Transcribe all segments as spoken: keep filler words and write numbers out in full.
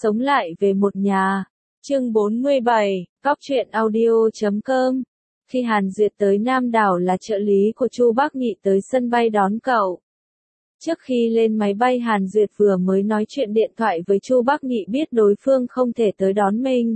Sống lại về một nhà. Chương bốn mươi bảy, Góc truyện audio chấm com. Khi Hàn Duyệt tới Nam Đảo là trợ lý của Chu Bác Nghị tới sân bay đón cậu. Trước khi lên máy bay Hàn Duyệt vừa mới nói chuyện điện thoại với Chu Bác Nghị biết đối phương không thể tới đón mình.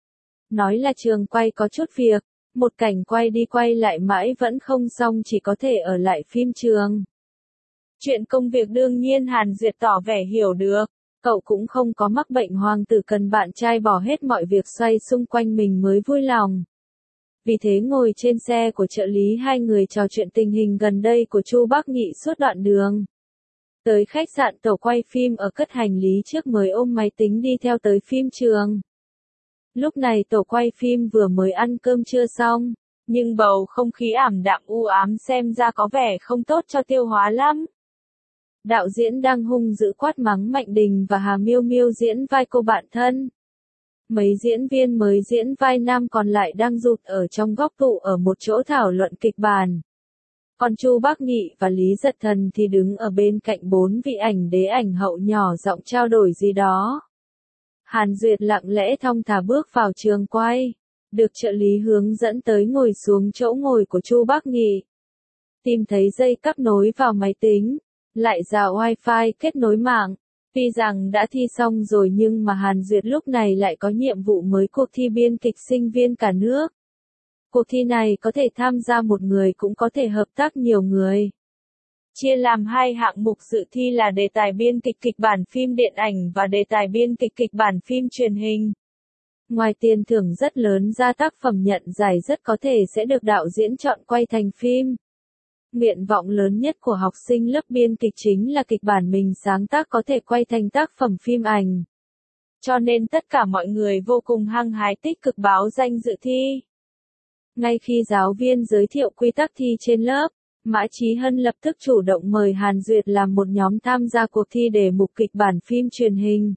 Nói là trường quay có chút việc, một cảnh quay đi quay lại mãi vẫn không xong chỉ có thể ở lại phim trường. Chuyện công việc đương nhiên Hàn Duyệt tỏ vẻ hiểu được. Cậu cũng không có mắc bệnh hoang tử cần bạn trai bỏ hết mọi việc xoay xung quanh mình mới vui lòng. Vì thế ngồi trên xe của trợ lý hai người trò chuyện tình hình gần đây của Chu Bác Nghị suốt đoạn đường. Tới khách sạn tổ quay phim ở cất hành lý trước mới ôm máy tính đi theo tới phim trường. Lúc này tổ quay phim vừa mới ăn cơm trưa xong, nhưng bầu không khí ảm đạm u ám xem ra có vẻ không tốt cho tiêu hóa lắm. Đạo diễn đang hung dữ quát mắng Mạnh Đình và Hà Miêu Miêu diễn vai cô bạn thân. Mấy diễn viên mới diễn vai nam còn lại đang rụt ở trong góc tụ ở một chỗ thảo luận kịch bản. Còn Chu Bác Nghị và Lý Giật Thần thì đứng ở bên cạnh bốn vị ảnh đế ảnh hậu nhỏ giọng trao đổi gì đó. Hàn Duyệt lặng lẽ thong thả bước vào trường quay, được trợ lý hướng dẫn tới ngồi xuống chỗ ngồi của Chu Bác Nghị. Tìm thấy dây cáp nối vào máy tính, lại rào wifi kết nối mạng. Tuy rằng đã thi xong rồi nhưng mà Hàn Duyệt lúc này lại có nhiệm vụ mới cuộc thi biên kịch sinh viên cả nước. Cuộc thi này có thể tham gia một người cũng có thể hợp tác nhiều người. Chia làm hai hạng mục dự thi là đề tài biên kịch kịch bản phim điện ảnh và đề tài biên kịch kịch bản phim truyền hình. Ngoài tiền thưởng rất lớn ra tác phẩm nhận giải rất có thể sẽ được đạo diễn chọn quay thành phim. Nguyện vọng lớn nhất của học sinh lớp biên kịch chính là kịch bản mình sáng tác có thể quay thành tác phẩm phim ảnh. Cho nên tất cả mọi người vô cùng hăng hái tích cực báo danh dự thi. Ngay khi giáo viên giới thiệu quy tắc thi trên lớp, Mã Chí Hân lập tức chủ động mời Hàn Duyệt làm một nhóm tham gia cuộc thi đề mục kịch bản phim truyền hình.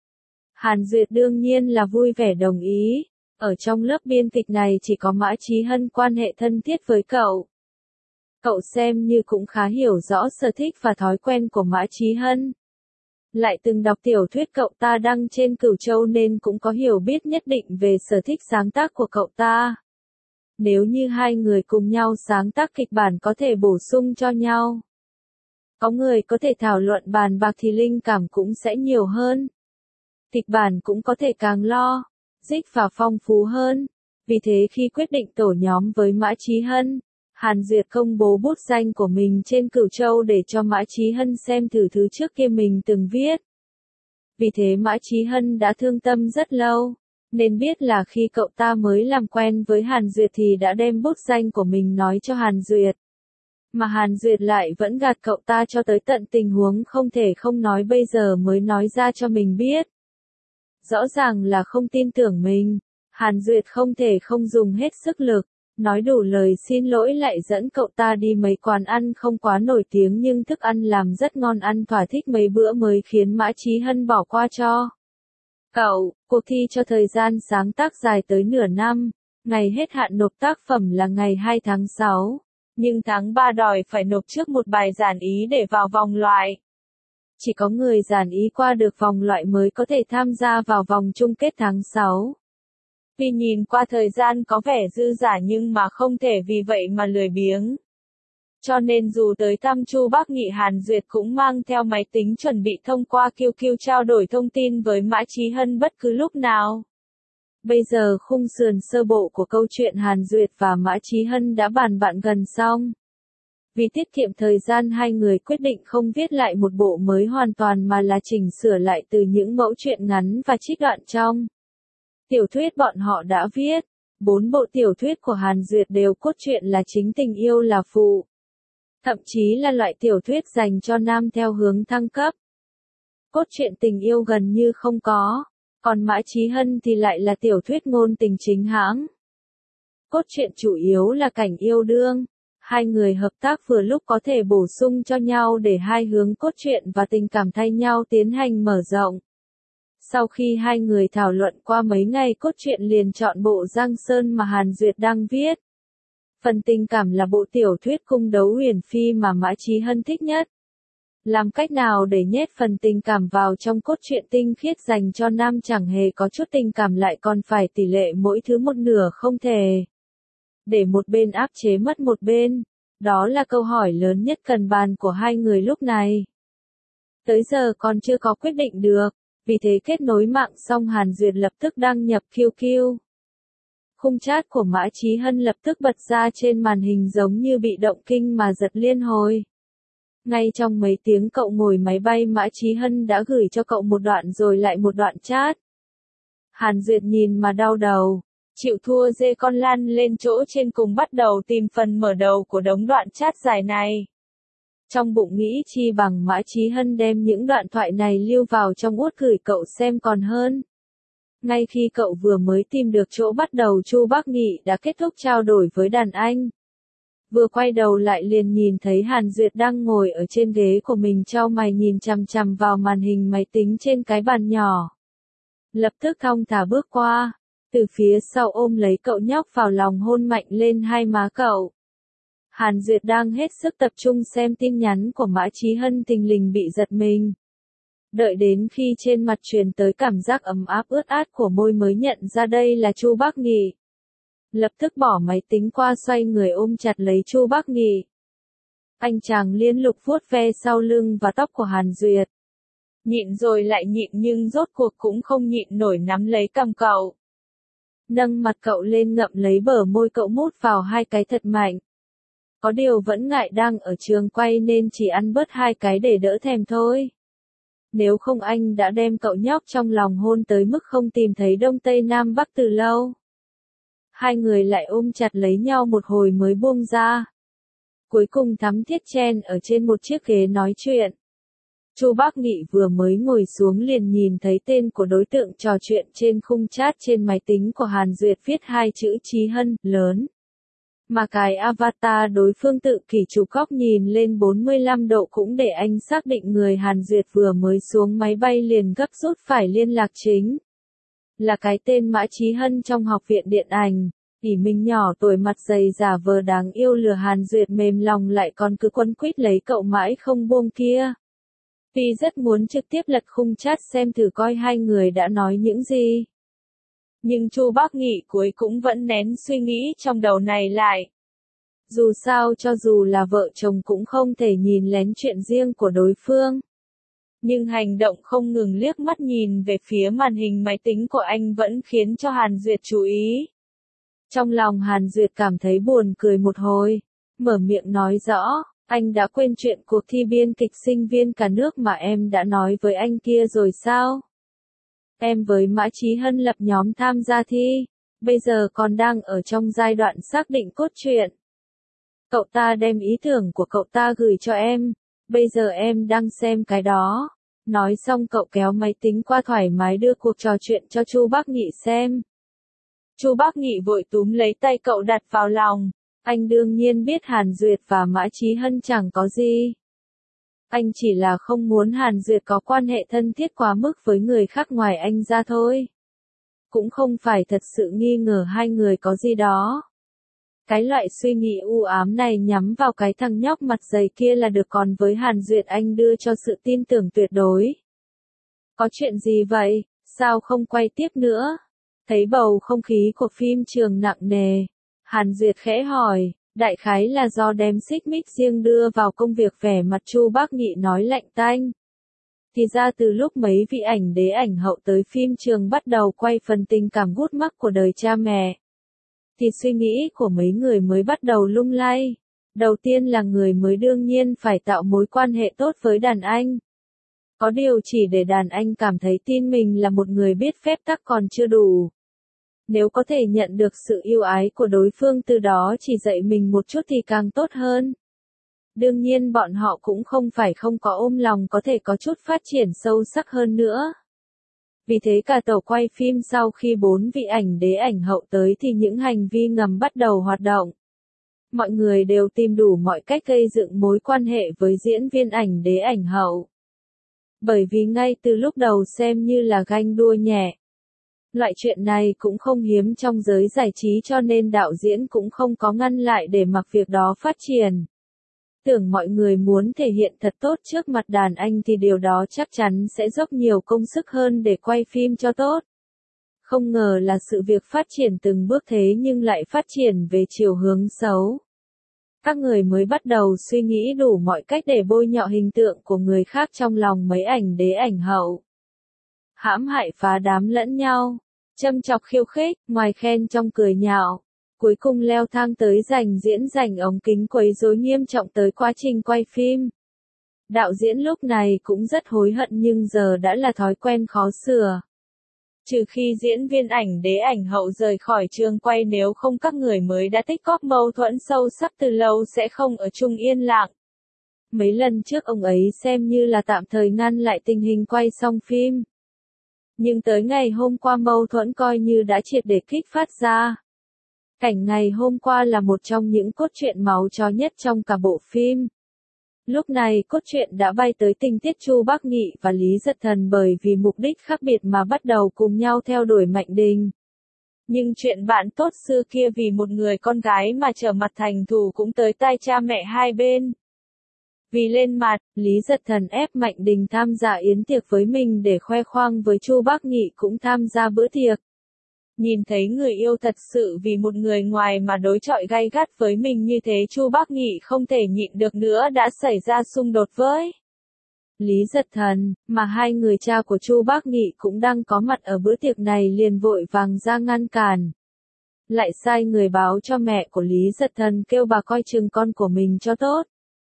Hàn Duyệt đương nhiên là vui vẻ đồng ý, ở trong lớp biên kịch này chỉ có Mã Chí Hân quan hệ thân thiết với cậu. Cậu xem như cũng khá hiểu rõ sở thích và thói quen của Mã Chí Hân. Lại từng đọc tiểu thuyết cậu ta đăng trên Cửu Châu nên cũng có hiểu biết nhất định về sở thích sáng tác của cậu ta. Nếu như hai người cùng nhau sáng tác kịch bản có thể bổ sung cho nhau. Có người có thể thảo luận bàn bạc thì linh cảm cũng sẽ nhiều hơn. Kịch bản cũng có thể càng lo, dích và phong phú hơn. Vì thế khi quyết định tổ nhóm với Mã Chí Hân, Hàn Duyệt công bố bút danh của mình trên Cửu Châu để cho Mã Chí Hân xem thử thứ trước kia mình từng viết. Vì thế Mã Chí Hân đã thương tâm rất lâu, nên biết là khi cậu ta mới làm quen với Hàn Duyệt thì đã đem bút danh của mình nói cho Hàn Duyệt. Mà Hàn Duyệt lại vẫn gạt cậu ta cho tới tận tình huống không thể không nói bây giờ mới nói ra cho mình biết. Rõ ràng là không tin tưởng mình, Hàn Duyệt không thể không dùng hết sức lực. Nói đủ lời xin lỗi lại dẫn cậu ta đi mấy quán ăn không quá nổi tiếng nhưng thức ăn làm rất ngon ăn thỏa thích mấy bữa mới khiến Mã Chí Hân bỏ qua cho. Cậu, cuộc thi cho thời gian sáng tác dài tới nửa năm, ngày hết hạn nộp tác phẩm là ngày hai tháng sáu, nhưng tháng ba đòi phải nộp trước một bài giản ý để vào vòng loại. Chỉ có người giản ý qua được vòng loại mới có thể tham gia vào vòng chung kết tháng sáu. Vì nhìn qua thời gian có vẻ dư dả nhưng mà không thể vì vậy mà lười biếng. Cho nên dù tới thăm Chu Bác Nghị Hàn Duyệt cũng mang theo máy tính chuẩn bị thông qua Q Q trao đổi thông tin với Mã Chí Hân bất cứ lúc nào. Bây giờ khung sườn sơ bộ của câu chuyện Hàn Duyệt và Mã Chí Hân đã bàn bạn gần xong. Vì tiết kiệm thời gian hai người quyết định không viết lại một bộ mới hoàn toàn mà là chỉnh sửa lại từ những mẫu truyện ngắn và trích đoạn trong tiểu thuyết bọn họ đã viết. Bốn bộ tiểu thuyết của Hàn Duyệt đều cốt truyện là chính tình yêu là phụ. Thậm chí là loại tiểu thuyết dành cho nam theo hướng thăng cấp. Cốt truyện tình yêu gần như không có, còn Mã Chí Hân thì lại là tiểu thuyết ngôn tình chính hãng. Cốt truyện chủ yếu là cảnh yêu đương. Hai người hợp tác vừa lúc có thể bổ sung cho nhau để hai hướng cốt truyện và tình cảm thay nhau tiến hành mở rộng. Sau khi hai người thảo luận qua mấy ngày cốt truyện liền chọn bộ Giang Sơn mà Hàn Duyệt đang viết. Phần tình cảm là bộ tiểu thuyết Cung đấu huyền phi mà Mã Chí Hân thích nhất. Làm cách nào để nhét phần tình cảm vào trong cốt truyện tinh khiết dành cho nam chẳng hề có chút tình cảm lại còn phải tỷ lệ mỗi thứ một nửa không thể. Để một bên áp chế mất một bên. Đó là câu hỏi lớn nhất cần bàn của hai người lúc này. Tới giờ còn chưa có quyết định được, vì thế kết nối mạng xong Hàn Duyệt lập tức đăng nhập quy quy. Khung chat của Mã Chí Hân lập tức bật ra trên màn hình giống như bị động kinh mà giật liên hồi. Ngay trong mấy tiếng cậu ngồi máy bay Mã Chí Hân đã gửi cho cậu một đoạn rồi lại một đoạn chat. Hàn Duyệt nhìn mà đau đầu, chịu thua dê con lăn lên chỗ trên cùng bắt đầu tìm phần mở đầu của đống đoạn chat dài này. Trong bụng nghĩ chi bằng Mã Chí Hân đem những đoạn thoại này lưu vào trong út gửi cậu xem còn hơn. Ngay khi cậu vừa mới tìm được chỗ bắt đầu Chu Bác Nghị đã kết thúc trao đổi với đàn anh. Vừa quay đầu lại liền nhìn thấy Hàn Duyệt đang ngồi ở trên ghế của mình chau mày nhìn chằm chằm vào màn hình máy tính trên cái bàn nhỏ. Lập tức thong thả bước qua, từ phía sau ôm lấy cậu nhóc vào lòng hôn mạnh lên hai má cậu. Hàn Duyệt đang hết sức tập trung xem tin nhắn của Mã Chí Hân thình lình bị giật mình. Đợi đến khi trên mặt truyền tới cảm giác ấm áp ướt át của môi mới nhận ra đây là Chu Bác Nghị. Lập tức bỏ máy tính qua xoay người ôm chặt lấy Chu Bác Nghị. Anh chàng liên lục vuốt ve sau lưng và tóc của Hàn Duyệt. Nhịn rồi lại nhịn nhưng rốt cuộc cũng không nhịn nổi nắm lấy cằm cậu. Nâng mặt cậu lên ngậm lấy bờ môi cậu mút vào hai cái thật mạnh. Có điều vẫn ngại đang ở trường quay nên chỉ ăn bớt hai cái để đỡ thèm thôi. Nếu không anh đã đem cậu nhóc trong lòng hôn tới mức không tìm thấy Đông Tây Nam Bắc từ lâu. Hai người lại ôm chặt lấy nhau một hồi mới buông ra. Cuối cùng thắm thiết chen ở trên một chiếc ghế nói chuyện. Chu Bác Nghị vừa mới ngồi xuống liền nhìn thấy tên của đối tượng trò chuyện trên khung chat trên máy tính của Hàn Duyệt viết hai chữ Chí Hân, lớn. Mà cái avatar đối phương tự kỷ chụp góc nhìn lên bốn mươi lăm độ cũng để anh xác định người Hàn Duyệt vừa mới xuống máy bay liền gấp rút phải liên lạc chính. Là cái tên Mã Chí Hân trong học viện điện ảnh, ỷ mình nhỏ tuổi mặt dày giả vờ đáng yêu lừa Hàn Duyệt mềm lòng lại còn cứ quấn quýt lấy cậu mãi không buông kia. Vì rất muốn trực tiếp lật khung chat xem thử coi hai người đã nói những gì. Nhưng Chu Bác Nghị cuối cũng vẫn nén suy nghĩ trong đầu này lại. Dù sao cho dù là vợ chồng cũng không thể nhìn lén chuyện riêng của đối phương. Nhưng hành động không ngừng liếc mắt nhìn về phía màn hình máy tính của anh vẫn khiến cho Hàn Duyệt chú ý. Trong lòng Hàn Duyệt cảm thấy buồn cười một hồi, mở miệng nói rõ, anh đã quên chuyện cuộc thi biên kịch sinh viên cả nước mà em đã nói với anh kia rồi sao? Em với Mã Chí Hân lập nhóm tham gia thi, bây giờ còn đang ở trong giai đoạn xác định cốt truyện. Cậu ta đem ý tưởng của cậu ta gửi cho em, bây giờ em đang xem cái đó. Nói xong cậu kéo máy tính qua thoải mái đưa cuộc trò chuyện cho Chu Bác Nghị xem. Chu Bác Nghị vội túm lấy tay cậu đặt vào lòng, anh đương nhiên biết Hàn Duyệt và Mã Chí Hân chẳng có gì. Anh chỉ là không muốn Hàn Duyệt có quan hệ thân thiết quá mức với người khác ngoài anh ra thôi. Cũng không phải thật sự nghi ngờ hai người có gì đó. Cái loại suy nghĩ u ám này nhắm vào cái thằng nhóc mặt dày kia là được, còn với Hàn Duyệt anh đưa cho sự tin tưởng tuyệt đối. Có chuyện gì vậy, sao không quay tiếp nữa? Thấy bầu không khí của phim trường nặng nề, Hàn Duyệt khẽ hỏi, đại khái là do đem xích mích riêng đưa vào công việc. Vẻ mặt Chu Bác Nghị nói lạnh tanh. Thì ra từ lúc mấy vị ảnh đế ảnh hậu tới phim trường bắt đầu quay phần tình cảm gút mắc của đời cha mẹ, thì suy nghĩ của mấy người mới bắt đầu lung lay. Đầu tiên là người mới đương nhiên phải tạo mối quan hệ tốt với đàn anh. Có điều chỉ để đàn anh cảm thấy tin mình là một người biết phép tắc còn chưa đủ. Nếu có thể nhận được sự yêu ái của đối phương từ đó chỉ dạy mình một chút thì càng tốt hơn. Đương nhiên bọn họ cũng không phải không có ôm lòng có thể có chút phát triển sâu sắc hơn nữa. Vì thế cả tổ quay phim sau khi bốn vị ảnh đế ảnh hậu tới thì những hành vi ngầm bắt đầu hoạt động. Mọi người đều tìm đủ mọi cách gây dựng mối quan hệ với diễn viên ảnh đế ảnh hậu. Bởi vì ngay từ lúc đầu xem như là ganh đua nhẹ. Loại chuyện này cũng không hiếm trong giới giải trí cho nên đạo diễn cũng không có ngăn lại để mặc việc đó phát triển. Tưởng mọi người muốn thể hiện thật tốt trước mặt đàn anh thì điều đó chắc chắn sẽ dốc nhiều công sức hơn để quay phim cho tốt. Không ngờ là sự việc phát triển từng bước thế nhưng lại phát triển về chiều hướng xấu. Các người mới bắt đầu suy nghĩ đủ mọi cách để bôi nhọ hình tượng của người khác trong lòng mấy ảnh đế ảnh hậu. Hãm hại phá đám lẫn nhau, châm chọc khiêu khích, ngoài khen trong cười nhạo. Cuối cùng leo thang tới giành diễn giành ống kính quấy rối nghiêm trọng tới quá trình quay phim. Đạo diễn lúc này cũng rất hối hận nhưng giờ đã là thói quen khó sửa. Trừ khi diễn viên ảnh đế ảnh hậu rời khỏi trường quay, nếu không các người mới đã tích góp mâu thuẫn sâu sắc từ lâu sẽ không ở chung yên lặng. Mấy lần trước ông ấy xem như là tạm thời ngăn lại tình hình quay xong phim. Nhưng tới ngày hôm qua mâu thuẫn coi như đã triệt để kích phát ra. Cảnh ngày hôm qua là một trong những cốt truyện máu chó nhất trong cả bộ phim. Lúc này cốt truyện đã bay tới tình tiết Chu Bác Nghị và Lý Giật Thần bởi vì mục đích khác biệt mà bắt đầu cùng nhau theo đuổi Mạnh Đình. Nhưng chuyện bạn tốt xưa kia vì một người con gái mà trở mặt thành thù cũng tới tai cha mẹ hai bên. Vì lên mặt, Lý Giật Thần ép Mạnh Đình tham gia yến tiệc với mình để khoe khoang với Chu Bác Nghị cũng tham gia bữa tiệc. Nhìn thấy người yêu thật sự vì một người ngoài mà đối chọi gay gắt với mình như thế, Chu Bác Nghị không thể nhịn được nữa đã xảy ra xung đột với Lý Giật Thần, mà hai người cha của Chu Bác Nghị cũng đang có mặt ở bữa tiệc này liền vội vàng ra ngăn cản. Lại sai người báo cho mẹ của Lý Giật Thần kêu bà coi chừng con của mình cho tốt.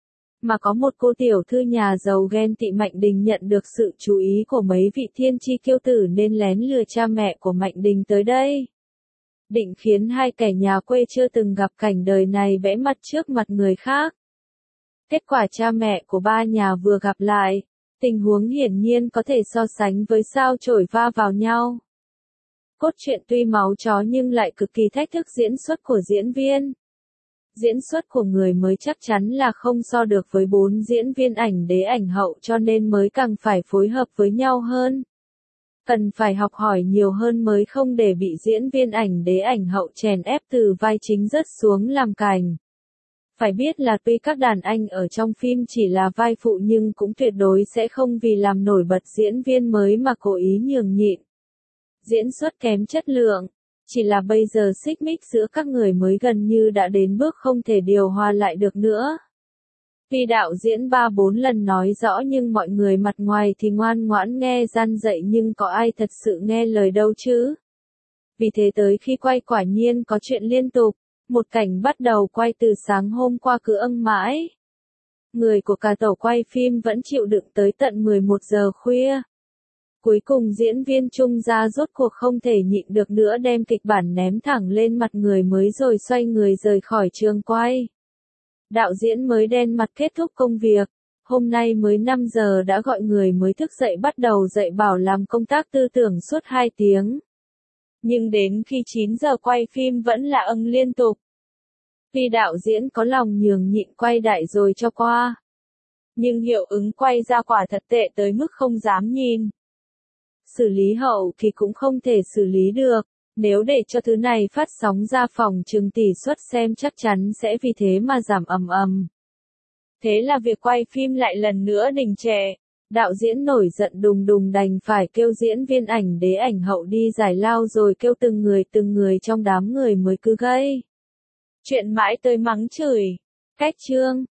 Mà có một cô tiểu thư nhà giàu ghen tị Mạnh Đình nhận được sự chú ý của mấy vị thiên chi kiêu tử nên lén lừa cha mẹ của Mạnh Đình tới đây. Định khiến hai kẻ nhà quê chưa từng gặp cảnh đời này bẽ mặt trước mặt người khác. Kết quả cha mẹ của ba nhà vừa gặp lại, tình huống hiển nhiên có thể so sánh với sao chổi va vào nhau. Cốt truyện tuy máu chó nhưng lại cực kỳ thách thức diễn xuất của diễn viên. Diễn xuất của người mới chắc chắn là không so được với bốn diễn viên ảnh đế ảnh hậu cho nên mới càng phải phối hợp với nhau hơn. Cần phải học hỏi nhiều hơn mới không để bị diễn viên ảnh đế ảnh hậu chèn ép từ vai chính rớt xuống làm cành. Phải biết là tuy các đàn anh ở trong phim chỉ là vai phụ nhưng cũng tuyệt đối sẽ không vì làm nổi bật diễn viên mới mà cố ý nhường nhịn. Diễn xuất kém chất lượng. Chỉ là bây giờ xích mích giữa các người mới gần như đã đến bước không thể điều hòa lại được nữa. Vì đạo diễn ba bốn lần nói rõ nhưng mọi người mặt ngoài thì ngoan ngoãn nghe gian dạy nhưng có ai thật sự nghe lời đâu chứ. Vì thế tới khi quay quả nhiên có chuyện liên tục, một cảnh bắt đầu quay từ sáng hôm qua cứ âng mãi. Người của cả tổ quay phim vẫn chịu đựng tới tận mười một giờ khuya. Cuối cùng diễn viên Trung Gia rốt cuộc không thể nhịn được nữa đem kịch bản ném thẳng lên mặt người mới rồi xoay người rời khỏi trường quay. Đạo diễn mới đen mặt kết thúc công việc, hôm nay mới năm giờ đã gọi người mới thức dậy bắt đầu dạy bảo làm công tác tư tưởng suốt hai tiếng. Nhưng đến khi chín giờ quay phim vẫn là âng liên tục. Vì đạo diễn có lòng nhường nhịn quay đại rồi cho qua. Nhưng hiệu ứng quay ra quả thật tệ tới mức không dám nhìn. Xử lý hậu thì cũng không thể xử lý được, nếu để cho thứ này phát sóng ra phòng trường tỷ suất xem chắc chắn sẽ vì thế mà giảm ầm ầm. Thế là việc quay phim lại lần nữa đình trệ, đạo diễn nổi giận đùng đùng đành phải kêu diễn viên ảnh đế ảnh hậu đi giải lao rồi kêu từng người từng người trong đám người mới cứ gây chuyện mãi tới mắng chửi. Cách chương